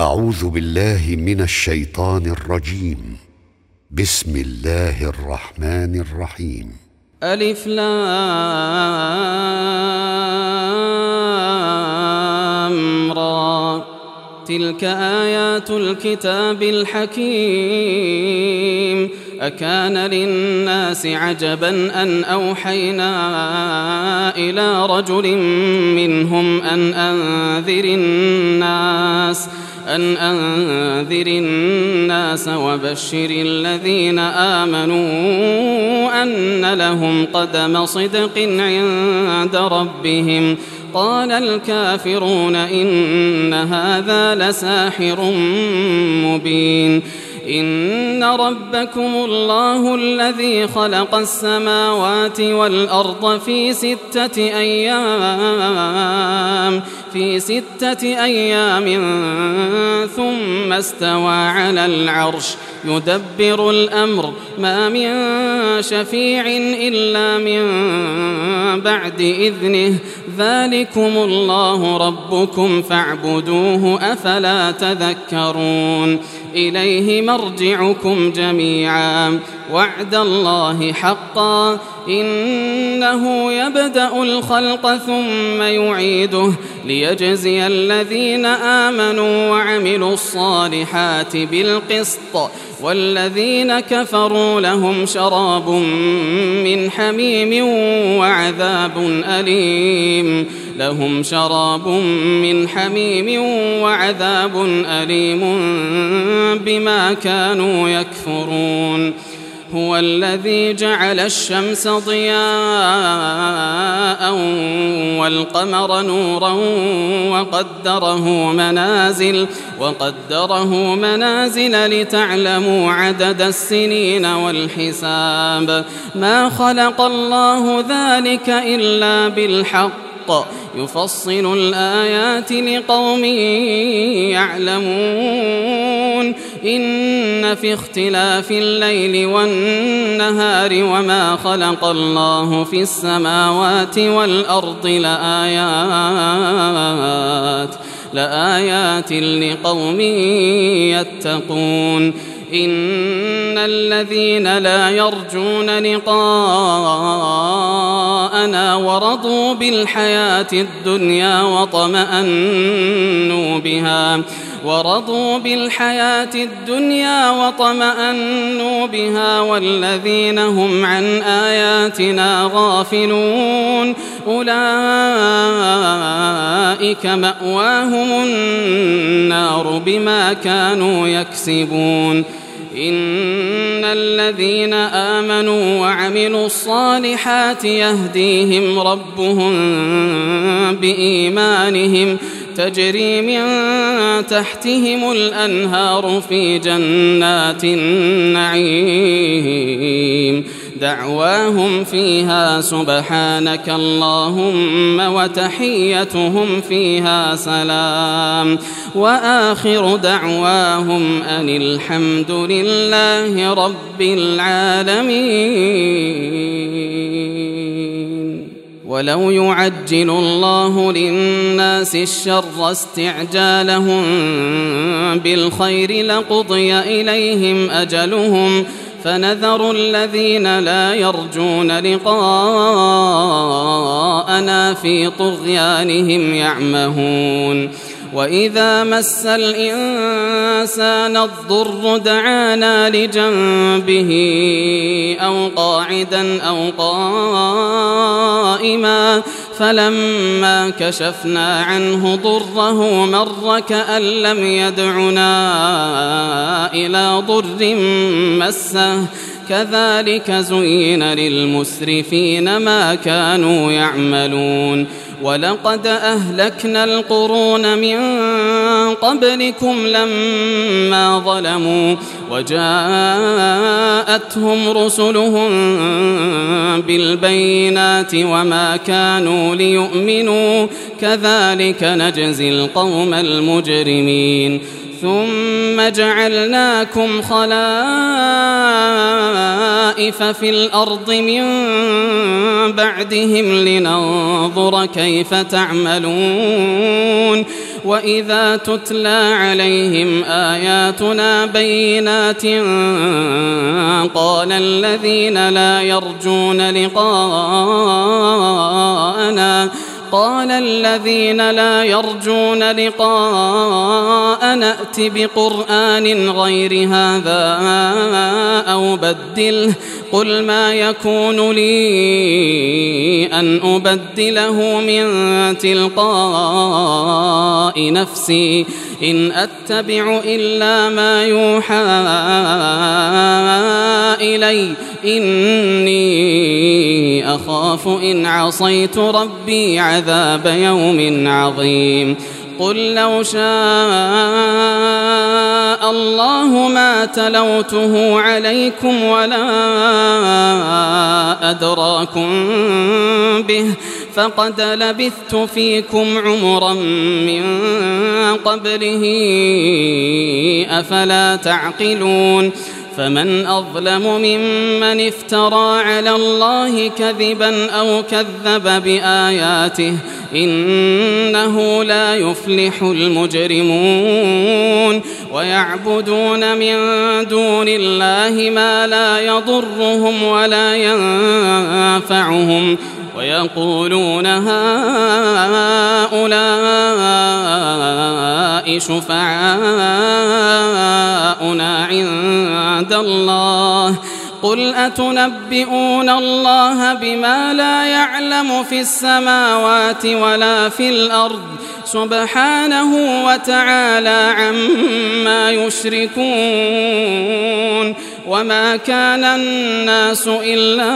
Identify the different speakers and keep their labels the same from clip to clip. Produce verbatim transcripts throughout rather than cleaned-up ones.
Speaker 1: أعوذ بالله من الشيطان الرجيم. بسم الله الرحمن الرحيم.
Speaker 2: ألف لام را، تلك آيات الكتاب الحكيم. أكان للناس عجبا أن أوحينا إلى رجل منهم أن أنذر الناس أن أنذر الناس وبشر الذين آمنوا أن لهم قدم صدق عند ربهم. قال الكافرون إن هذا لساحر مبين. إن ربكم الله الذي خلق السماوات والأرض في ستة أيام في ستة أيام ثم استوى على العرش يدبر الأمر ما من شفيع إلا من بعد إذنه. ذلكم الله ربكم فاعبدوه أفلا تذكرون. إليه مرجعكم جميعا وعد الله حقا إنه يبدأ الخلق ثم يعيده ليجزي الذين آمنوا وعملوا الصالحات بالقسط والذين كفروا لهم شراب من حميم وعذاب أليم لهم شراب من حميم وعذاب أليم بما كانوا يكفرون. هو الذي جعل الشمس ضياء والقمر نورا وقدره منازل وقدره منازل لتعلموا عدد السنين والحساب. ما خلق الله ذلك إلا بالحق يفصل الآيات لقوم يعلمون. إن في اختلاف الليل والنهار وما خلق الله في السماوات والأرض لآيات لآيات لقوم يتقون. إن الذين لا يرجون لقاءنا ورضوا بالحياة الدنيا وطمأنوا بها ورضوا بالحياة الدنيا وطمأنوا بها والذين هم عن آياتنا غافلون أولئك مأواهم النار بما كانوا يكسبون. إن الذين آمنوا وعملوا الصالحات يهديهم ربهم بإيمانهم تجري من تحتهم الأنهار في جنات النعيم دعواهم فيها سبحانك اللهم وتحيتهم فيها سلام وآخر دعواهم أن الحمد لله رب العالمين. ولو يعجل الله للناس الشر استعجالهم بالخير لقضي إليهم أجلهم فنذر الذين لا يرجون لقاءنا في طغيانهم يعمهون. وإذا مس الإنسان الضر دعانا لجنبه أو قاعدا أو قائما فلما كشفنا عنه ضره مر كأن لم يدعنا إلى ضر مسه كذلك زين للمسرفين ما كانوا يعملون. ولقد أهلكنا القرون من قبلكم لما ظلموا وجاءتهم رسلهم بالبينات وما كانوا ليؤمنوا كذلك نجزي القوم المجرمين. ثم جعلناكم خلائف في الأرض من بعدهم لننظر كيف تعملون وإذا تتلى عليهم آياتنا بينات قال الذين لا يرجون لقاءنا قال الذين لا يرجون لقاءنا ائت بقرآن غير هذا أو بدله قل ما يكون لي أن أبدله من تلقاء نفسي إن أتبع إلا ما يوحى إلي إني أخاف إن عصيت ربي عذاب يوم عظيم قل لو شاء الله ما تلوته عليكم ولا أدراكم به فقد لبثت فيكم عمرا من قبله أفلا تعقلون فمن أظلم ممن افترى على الله كذبا أو كذب بآياته إنه لا يفلح المجرمون ويعبدون من دون الله ما لا يضرهم ولا ينفعهم ويقولون هؤلاء شفعاؤنا عند الله قل أتنبئون الله بما لا يعلم في السماوات ولا في الأرض سبحانه وتعالى عما يشركون وما كان الناس إلا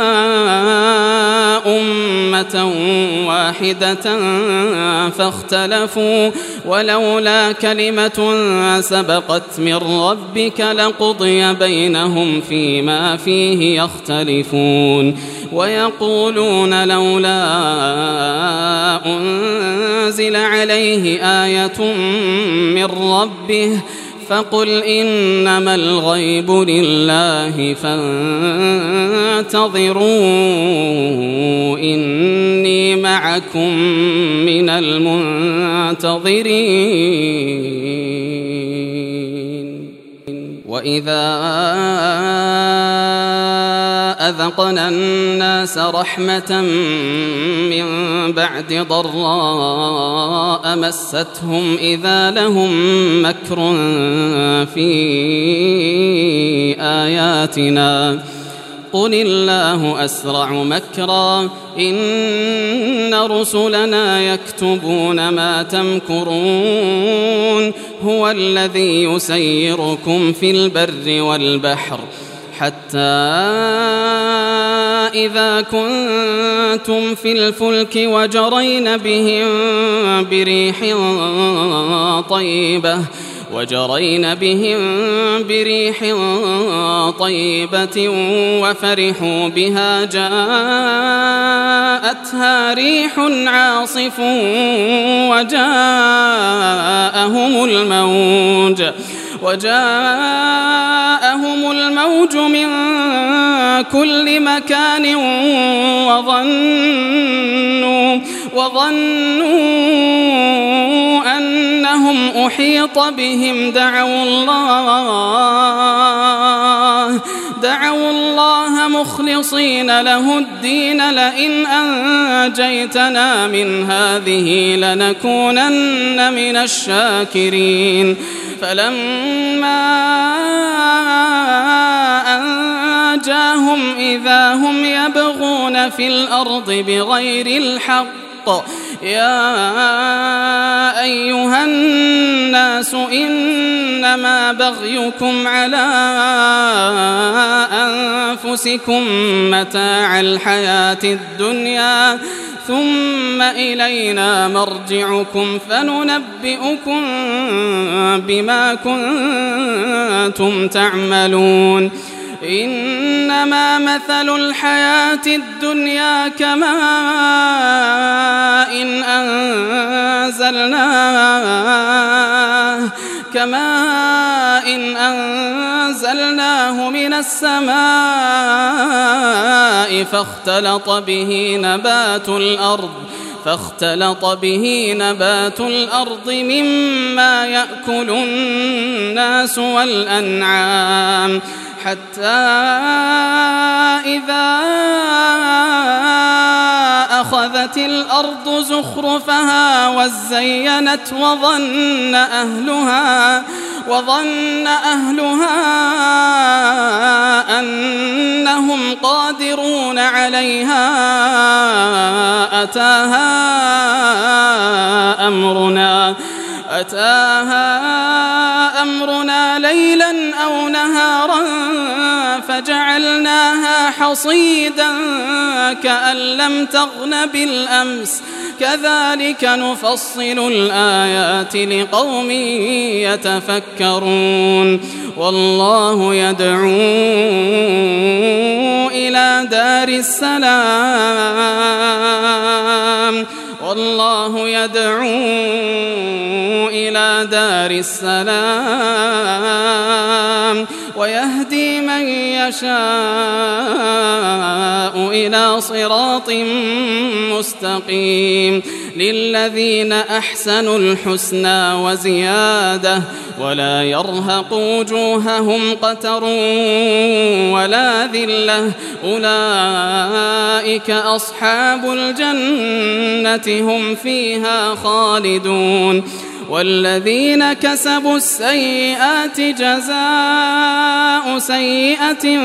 Speaker 2: أمة واحدة فاختلفوا ولولا كلمة سبقت من ربك لقضي بينهم فيما فيه يختلفون ويقولون لولا أنزل عليه آية من ربه فقل إنما الغيب لله فانتظروا إني معكم من المنتظرين وإذا أذقنا الناس رحمة من بعد ضراء مستهم إذا لهم مكر في آياتنا قل الله أسرع مكرا إن رسلنا يكتبون ما تمكرون هو الذي يسيركم في البر والبحر حتى إذا كنتم في الفلك وجرين بهم بريح طيبة وجرين بهم بريح طيبة وفرحوا بها جاءتها ريح عاصف وجاءهم الموج وجاءهم الموج من كل مكان وظنوا وظنوا أنهم أحيط بهم دعوا الله دعوا الله مخلصين له الدين لئن أنجيتنا من هذه لنكونن من الشاكرين فلما أنجاهم إذا هم يبغون في الأرض بغير الحق يا أيها الناس إنما بغيكم على أنفسكم متاع الحياة الدنيا ثم إلينا مرجعكم فننبئكم بما كنتم تعملون إنما مثل الحياة الدنيا كماء إن أنزلناه كماء إن أنزلناه من السماء فاختلط به نبات الأرض فاختلط به نبات الأرض مما يأكل الناس والأنعام حتى إذا أخذت الأرض زخرفها وزينت وظن أهلها وظن أهلها أنهم قادرون عليها أتاها أمرنا أتاها أمرنا ليلا أو نهارا فجعلناها حصيدا كأن لم تغن بالأمس كذلك نفصل الآيات لقوم يتفكرون والله يدعو إلى دار السلام والله يدعو إلى دار السلام ويهدي من يشاء إلى صراط مستقيم للذين أحسنوا الحسنى وزيادة ولا يرهق وجوههم قتر ولا ذلة أولئك أصحاب الجنة هم فيها خالدون والذين كسبوا السيئات جزاء سيئة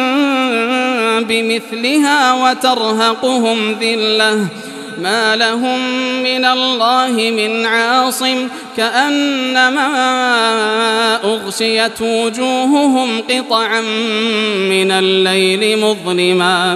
Speaker 2: بمثلها وترهقهم ذلة ما لهم من الله من عاصم كأنما أغشيت وجوههم قطعا من الليل مظلما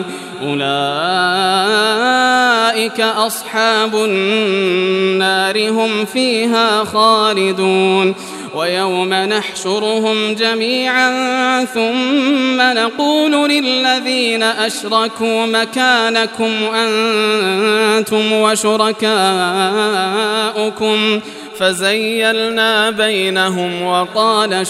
Speaker 2: أولئك أصحاب النار هم فيها خالدون ويوم نحشرهم جميعا ثم نقول للذين أشركوا مكانكم أنتم وشركاؤكم فزيلنا بينهم وقال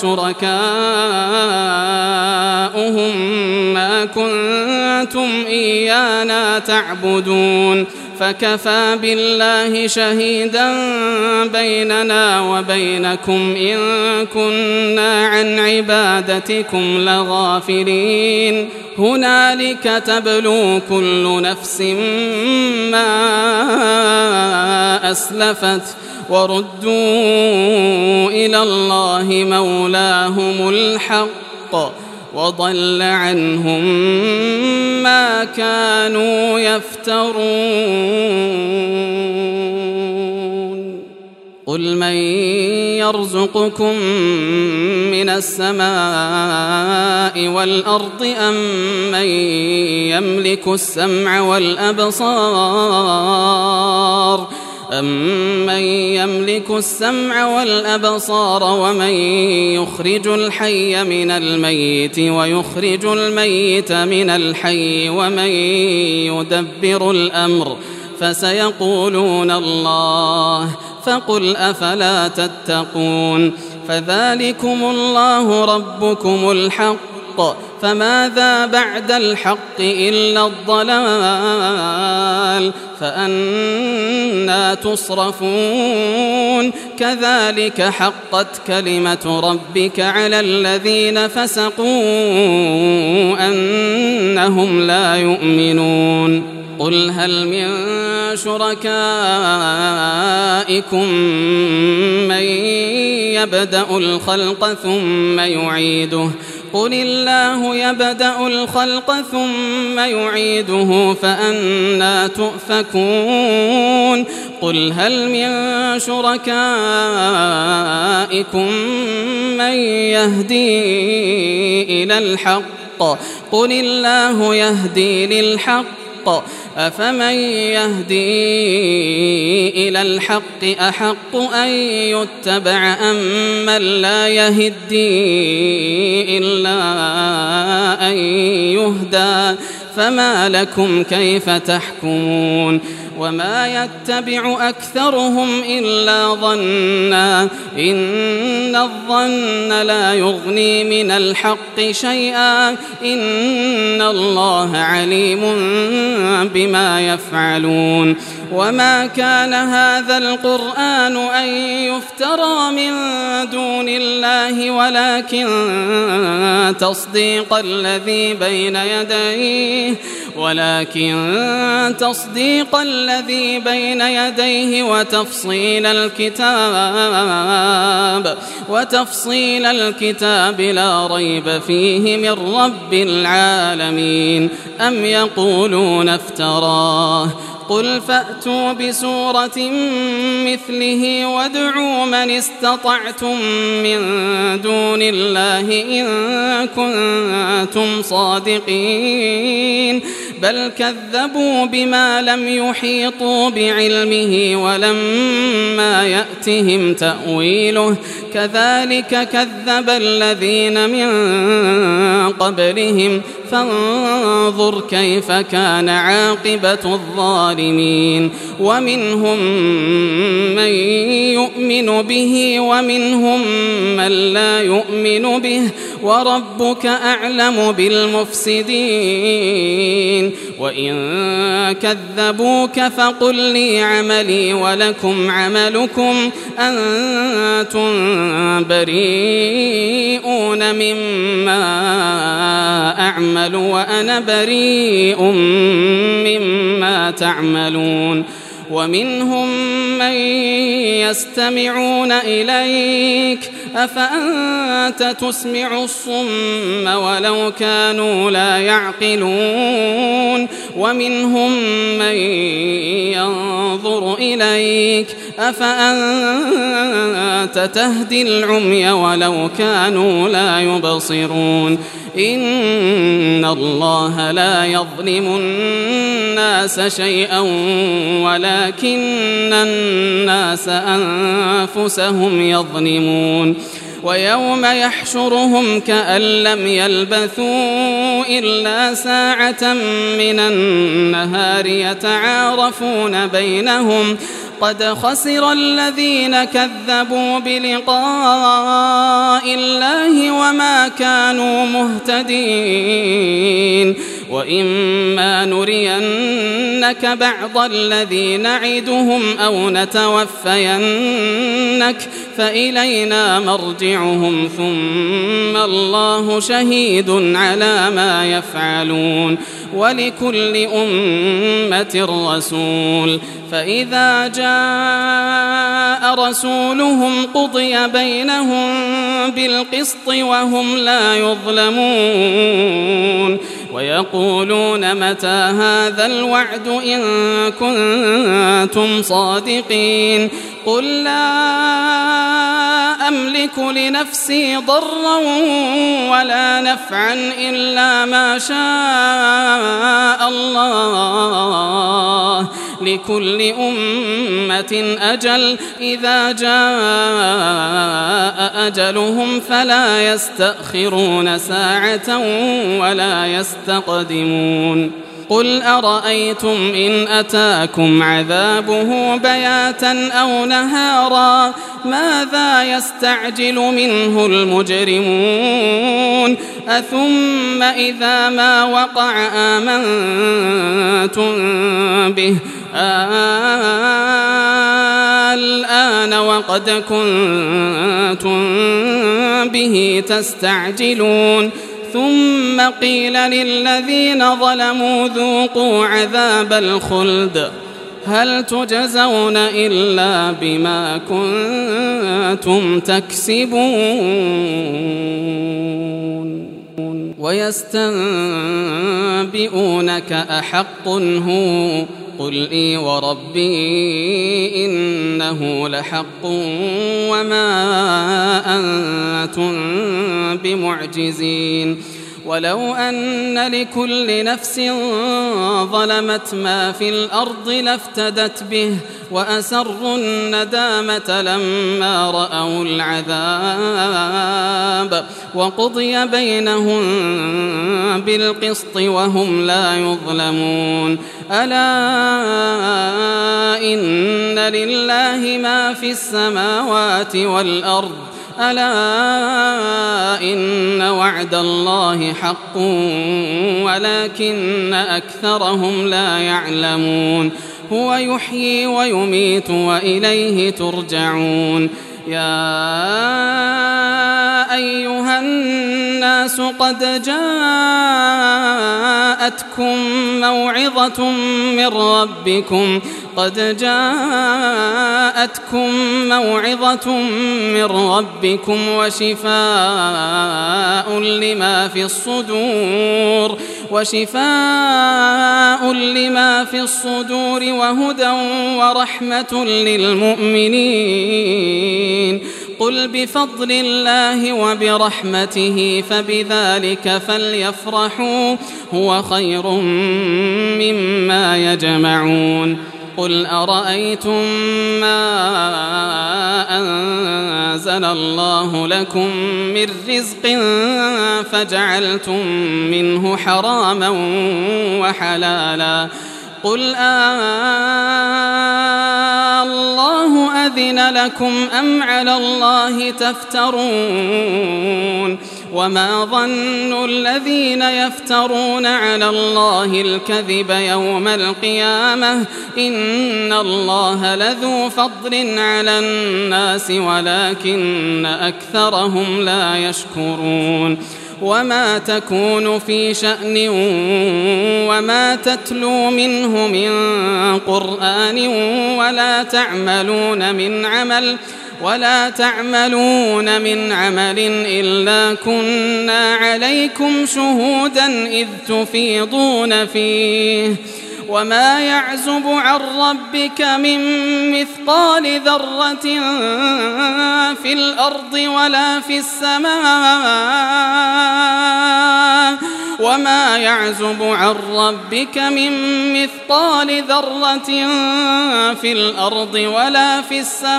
Speaker 2: شركاؤهم ما كنتم إيانا تعبدون فكفى بالله شهيدا بيننا وبينكم إن كنا عن عبادتكم لغافلين هنالك تبلو كل نفس ما أسلفت وردوا إلى الله مولاهم الحق وضل عنهم ما كانوا يفترون قل من يرزقكم من السماء والأرض أم من يملك السمع والأبصار أمن يملك السمع والأبصار ومن يخرج الحي من الميت ويخرج الميت من الحي ومن يدبر الأمر فسيقولون الله فقل أفلا تتقون فذلكم الله ربكم الحق فماذا بعد الحق إلا الضلال فأنى تصرفون كذلك حقت كلمة ربك على الذين فسقوا أنهم لا يؤمنون قل هل من شركائكم من يبدأ الخلق ثم يعيده قل الله يبدأ الخلق ثم يعيده فأنى تؤفكون قل هل من شركائكم من يهدي إلى الحق قل الله يهدي للحق أفمن يهدي إلى الحق أحق أن يتبع أم من لا يهدي إلا أن يهدى فما لكم كيف تحكمون وما يتبع أكثرهم إلا ظنا إن الظن لا يغني من الحق شيئا إن الله عليم بما يفعلون وما كان هذا القرآن أن يفترى من دون الله ولكن تصديق الذي بين يديه ولكن تصديق الذي بين يديه وتفصيل الكتاب وتفصيل الكتاب لا ريب فيه من رب العالمين. أم يقولون افتراه قل فأتوا بسورة مثله وادعوا من استطعتم من دون الله إن كنتم صادقين بل كذبوا بما لم يحيطوا بعلمه ولما يأتهم تأويله كذلك كذب الذين من قبلهم فانظر كيف كان عاقبة الظالمين. ومنهم من يؤمن به ومنهم من لا يؤمن به وربك أعلم بالمفسدين. وإن كذبوك فقل لي عملي ولكم عملكم أنتم بريئون مما أعمل وأنا بريء مما تعملون. ومنهم من يستمعون إليك أفأنت تسمع الصم ولو كانوا لا يعقلون. ومنهم من ينظر إليك أفأنت تهدي العمي ولو كانوا لا يبصرون. إن الله لا يظلم الناس شيئا ولكن الناس أنفسهم يظلمون. ويوم يحشرهم كأن لم يلبثوا إلا ساعة من النهار يتعارفون بينهم قد خسر الذين كذبوا بلقاء الله وما كانوا مهتدين. وإما نرينك بعض الذي نعدهم أو نتوفينك فإلينا مرجعهم ثم الله شهيد على ما يفعلون. ولكل أمة رسول فإذا جاء رسولهم قضي بينهم بالقسط وهم لا يظلمون. ويقولون متى هذا الوعد إن كنتم صادقين قل لا أملك لنفسي ضرا ولا نفعا إلا ما شاء الله لكل أمة أجل إذا جاء أجلهم فلا يستأخرون ساعة ولا يستقدمون. قل أرأيتم إن أتاكم عذابه بياتا أو نهارا ماذا يستعجل منه المجرمون أثم إذا ما وقع آمنتم به الآن وقد كنتم به تستعجلون ثم قيل للذين ظلموا ذوقوا عذاب الخلد هل تجزون إلا بما كنتم تكسبون. ويستنبئونك أحق هو قل إي وربي إنه لحق وما أنتم بمعجزين. ولو أن لكل نفس ظلمت ما في الأرض لافتدت به وأسروا الندامة لما رأوا العذاب وقضي بينهم بالقسط وهم لا يظلمون. ألا إن لله ما في السماوات والأرض ألا إن وعد الله حق ولكن أكثرهم لا يعلمون. هو يحيي ويميت وإليه ترجعون. يا أيها الناس قد جاءتكم موعظة من ربكم قد جاءتكم موعظة من ربكم وشفاء لما في الصدور وشفاء لما في الصدور وهدى ورحمة للمؤمنين. قل بفضل الله وبرحمته فبذلك فليفرحوا هو خير مما يجمعون. قل أرأيتم ما أنزل الله لكم من رزق فجعلتم منه حراما وحلالا قل آه الله أذن لكم أم على الله تفترون. وما ظن الذين يفترون على الله الكذب يوم القيامة إن الله لذو فضل على الناس ولكن أكثرهم لا يشكرون. وما تكون في شأن وما تتلو منه من قرآن ولا تعملون من عمل ولا تعملون من عمل إلا كنا عليكم شهودا إذ تفيضون فيه. وما يعزب عن ربك من مثقال ذرة في الأرض ولا في السماء وما يعزب عن ربك من مثقال ذرة في الأرض ولا في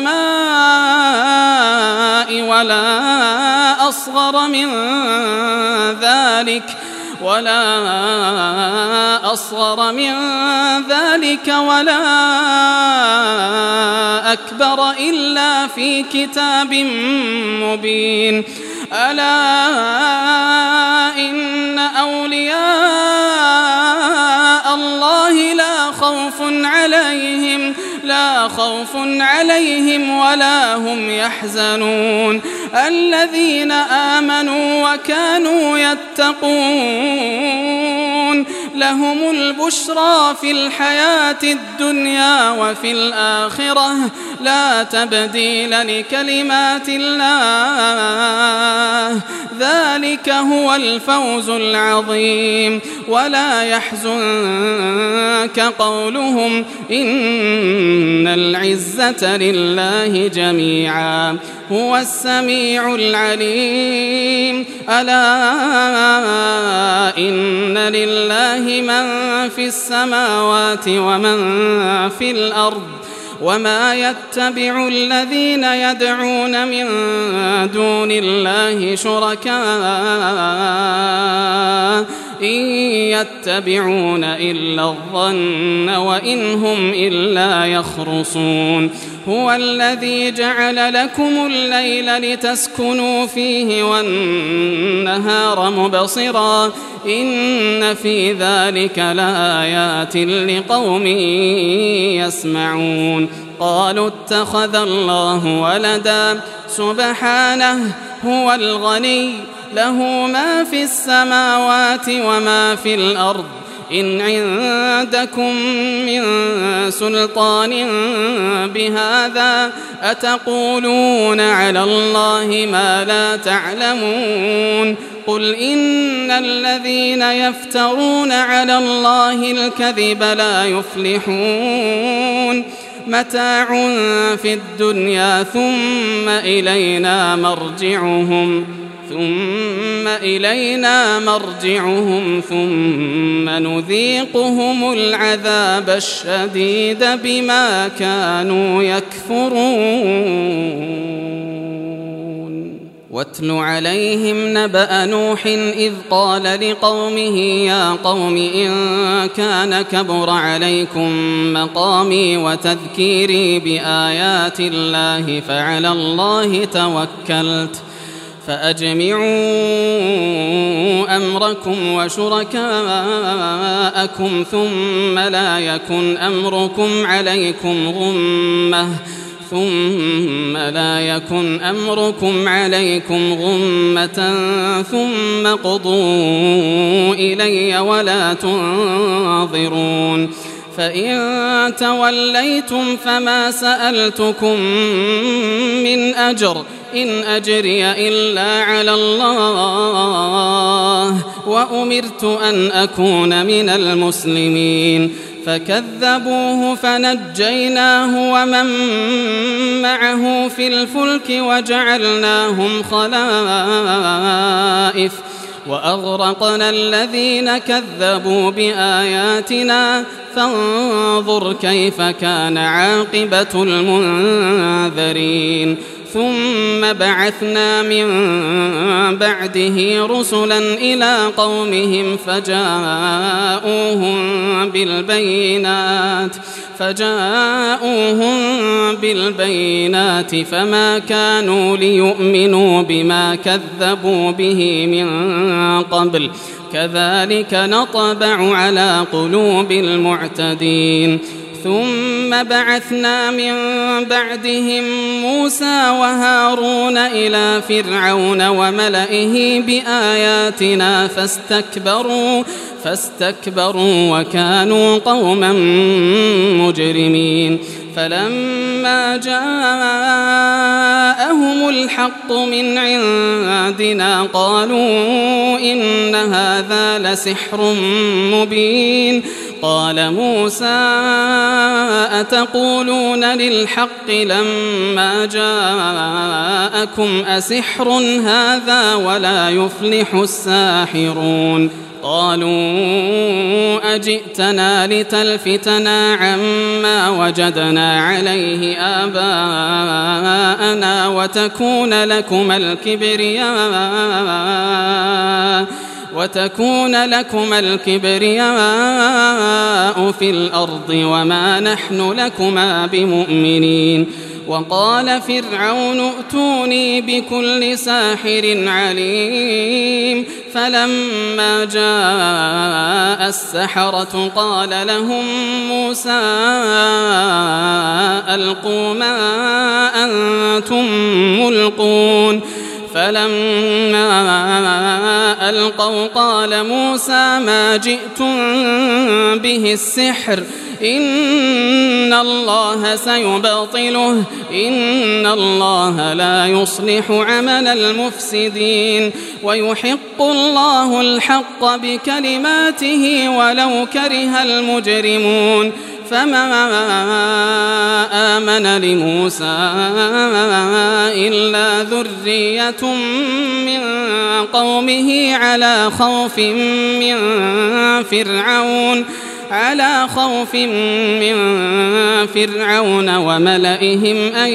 Speaker 2: السماء ولا أصغر من ذلك ولا أصغر من ذلك ولا أكبر إلا في كتاب مبين. ألا إن أولياء الله لا خوف عليهم لا خوف عليهم ولا هم يحزنون الذين آمنوا وكانوا يتقون لهم البشرى في الحياة الدنيا وفي الآخرة لا تبديل لكلمات الله ذلك هو الفوز العظيم. ولا يحزنك قولهم إن العزة لله جميعا هو السميع العليم. ألا إن لله من في السماوات ومن في الأرض وما يتبع الذين يدعون من دون الله شركاء إن يتبعون إلا الظن وإن هم إلا يخرصون. هو الذي جعل لكم الليل لتسكنوا فيه والنهار مبصرا إن في ذلك لآيات لقوم يسمعون. قالوا اتخذ الله ولدا سبحانه هو الغني له ما في السماوات وما في الأرض إن عندكم من سلطان بهذا أتقولون على الله ما لا تعلمون. قل إن الذين يفترون على الله الكذب لا يفلحون. متاع في الدنيا ثم إلينا مرجعهم ثم إلينا مرجعهم ثم نذيقهم العذاب الشديد بما كانوا يكفرون. واتل عليهم نبأ نوح إذ قال لقومه يا قوم إن كان كبر عليكم مقامي وتذكيري بآيات الله فعلى الله توكلت فأجمعوا أمركم وشركاءكم ثم لا يكن أمركم عليكم غمة ثم لا يكن أمركم عليكم غمة ثم قضوا إلي ولا تنظرون فإن توليتم فما سألتكم من أجر إن أجري إلا على الله وأمرت أن أكون من المسلمين فكذبوه فنجيناه ومن معه في الفلك وجعلناهم خلائف وأغرقنا الذين كذبوا بآياتنا فانظر كيف كان عاقبة المنذرين ثم بعثنا من بعده رسلا إلى قومهم فجاءوهم بالبينات فجاءوهم بالبينات فما كانوا ليؤمنوا بما كذبوا به من قبل كذلك نطبع على قلوب المعتدين ثم بعثنا من بعدهم موسى وهارون إلى فرعون وملئه بآياتنا فاستكبروا فاستكبروا وكانوا قوما مجرمين فلما جاءهم الحق من عندنا قالوا إن هذا لسحر مبين قال موسى أتقولون للحق لما جاءكم أسحر هذا ولا يفلح الساحرون قالوا أجئتنا لتلفتنا عما وجدنا عليه آباءنا وتكون لكما الكبرياء وتكون لكما الكبرياء في الأرض وما نحن لكما بمؤمنين وقال فرعون ائتوني بكل ساحر عليم فلما جاء السحرة قال لهم موسى ألقوا ما أنتم ملقون فلما ألقوا قال موسى ما جئتم به السحر إن الله سيبطله إن الله لا يصلح عمل المفسدين ويحق الله الحق بكلماته ولو كره المجرمون فما آمن لموسى إلا ذرية من قومه على خوف من فرعون على خوف من فرعون وملئهم أن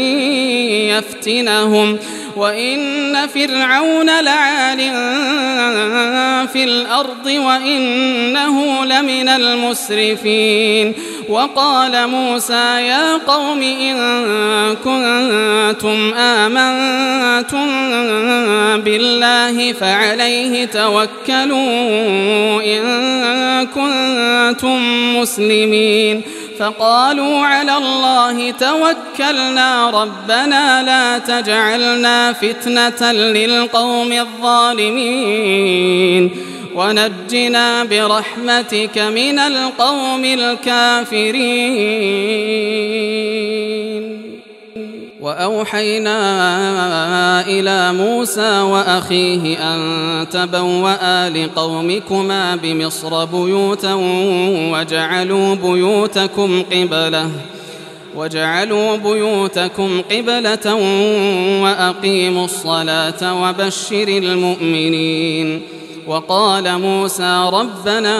Speaker 2: يفتنهم وإن فرعون لعال في الأرض وإنه لمن المسرفين وقال موسى يا قوم إن كنتم آمنتم بالله فعليه توكلوا إن كنتم مسلمين فقالوا على الله توكلنا ربنا لا تجعلنا فتنة للقوم الظالمين ونجنا برحمتك من القوم الكافرين وأوحينا إلى موسى وأخيه أن تبوأ لقومكما بمصر بيوتا وجعلوا بيوتكم قبلة وجعلوا بيوتكم قبلة وأقيموا الصلاة وبشر المؤمنين وقال موسى ربنا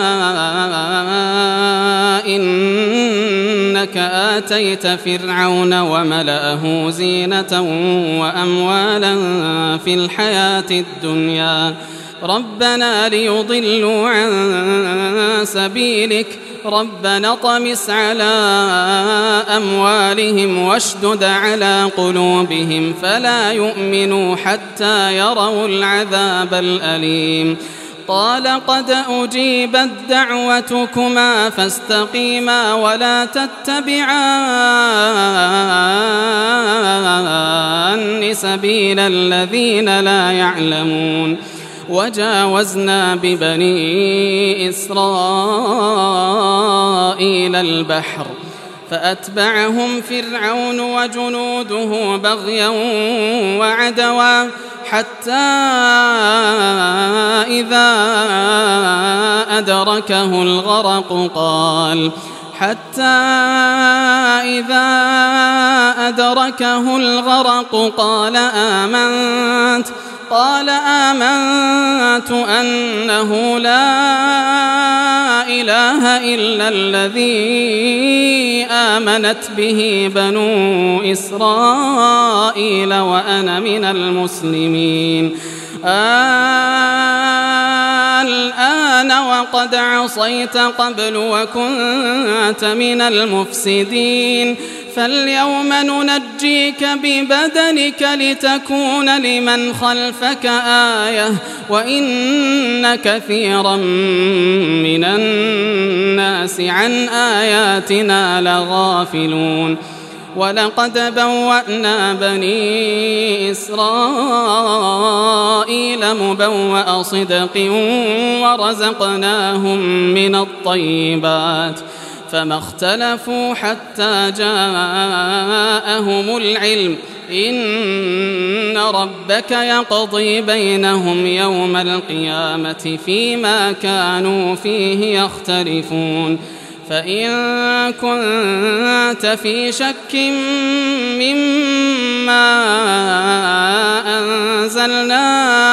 Speaker 2: إنك آتيت فرعون وملأه زينة وأموالا في الحياة الدنيا ربنا ليضلوا عن سبيلك ربنا اطمس على أموالهم واشدد على قلوبهم فلا يؤمنوا حتى يروا العذاب الأليم قال قد أجيبت دعوتكما فاستقيما ولا تتبعان سبيل الذين لا يعلمون وجاوزنا ببني إسرائيل البحر فأتبعهم فرعون وجنوده بغيا وعدوا حتى إذا أدركه الغرق قال حتى إذا أدركه الغرق قال آمنت قال آمنت أنه لا إله إلا الذي آمنت به بنو إسرائيل وأنا من المسلمين الآن وقد عصيت قبل وكنت من المفسدين فاليوم ننجيك ببدنك لتكون لمن خلفك آية وإن كثيرا من الناس عن آياتنا لغافلون ولقد بوأنا بني إسرائيل مبوأ صدق ورزقناهم من الطيبات فما اختلفوا حتى جاءهم العلم إن ربك يقضي بينهم يوم القيامة فيما كانوا فيه يختلفون فإن كنت في شك مما أنزلنا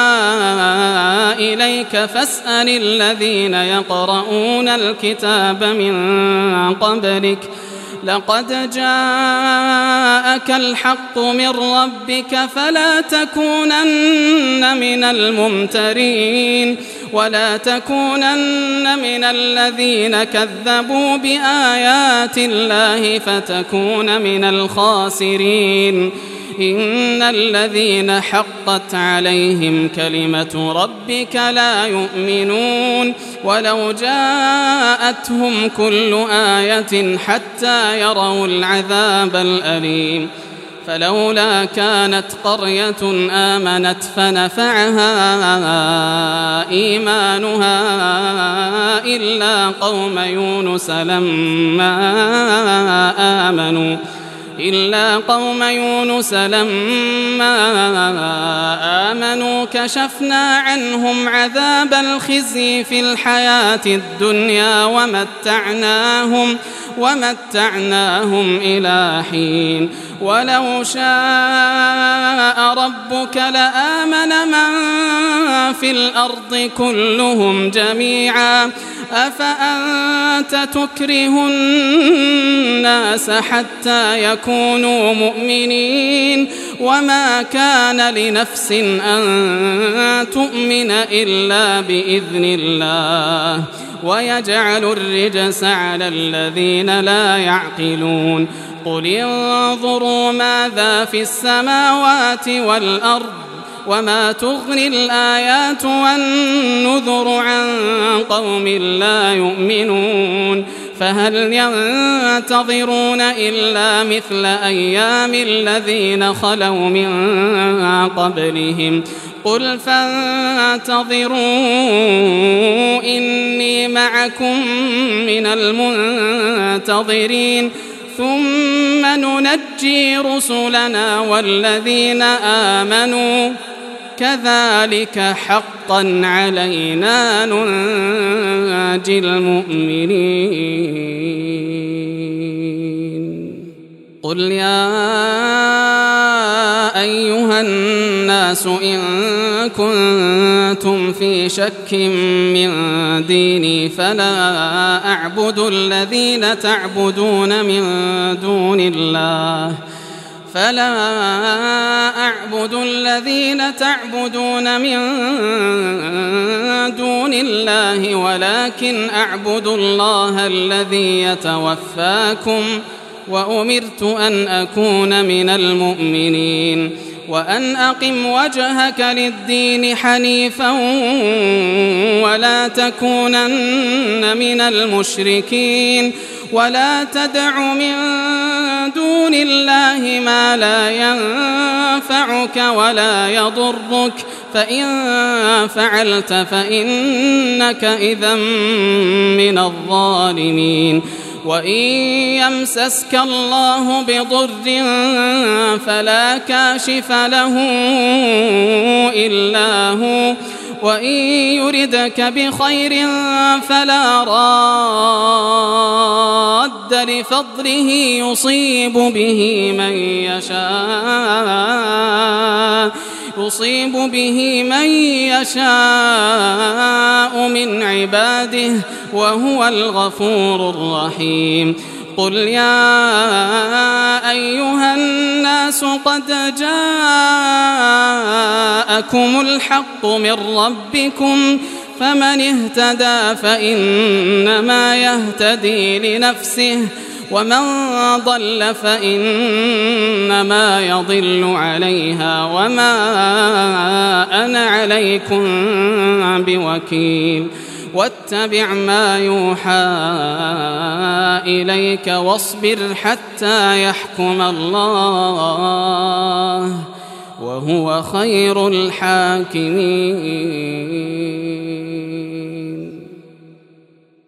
Speaker 2: إليك فاسأل الذين يقرؤون الكتاب من قبلك لقد جاءك الحق من ربك فلا تكونن من الممترين ولا تكونن من الذين كذبوا بآيات الله فتكون من الخاسرين إن الذين حقت عليهم كلمة ربك لا يؤمنون ولو جاءتهم كل آية حتى يروا العذاب الأليم فلولا كانت قرية آمنت فنفعها إيمانها إلا قوم يونس لما آمنوا إلا قوم يونس لما آمنوا كشفنا عنهم عذاب الخزي في الحياة الدنيا ومتعناهم ومتعناهم إلى حين ولو شاء ربك لآمن من في الأرض كلهم جميعا أفأنت تكره الناس حتى يكونوا مؤمنين وما كان لنفس أن تؤمن إلا بإذن الله ويجعل الرجس على الذين لا يعقلون قل انظروا ماذا في السماوات والأرض وما تغني الآيات والنذر عن قوم لا يؤمنون فهل ينتظرون إلا مثل أيام الذين خلوا من قبلهم قل فانتظروا إني معكم من المنتظرين ثم ننجي رسلنا والذين آمنوا كذلك حقا علينا ننجي المؤمنين قل يا أيها الناس إن كنتم في شك من ديني فلا أعبد الذين تعبدون من دون الله فلا أعبد الذين تعبدون من دون الله ولكن أعبد الله الذي يتوفاكم وأمرت أن أكون من المؤمنين وأن أقم وجهك للدين حنيفا ولا تكونن من المشركين ولا تدع من دون الله ما لا ينفعك ولا يضرك فإن فعلت فإنك إذا من الظالمين وإن يمسسك الله بضر فلا كاشف له إلا هو وإن يردك بخير فلا راد لفضله يصيب به من يشاء يصيب به من يشاء من عباده وهو الغفور الرحيم قل يا أيها الناس قد جاءكم الحق من ربكم فمن اهتدى فإنما يهتدي لنفسه ومن ضل فإنما يضل عليها وما أنا عليكم بوكيل واتبع ما يوحى إليك واصبر حتى يحكم الله وهو خير الحاكمين.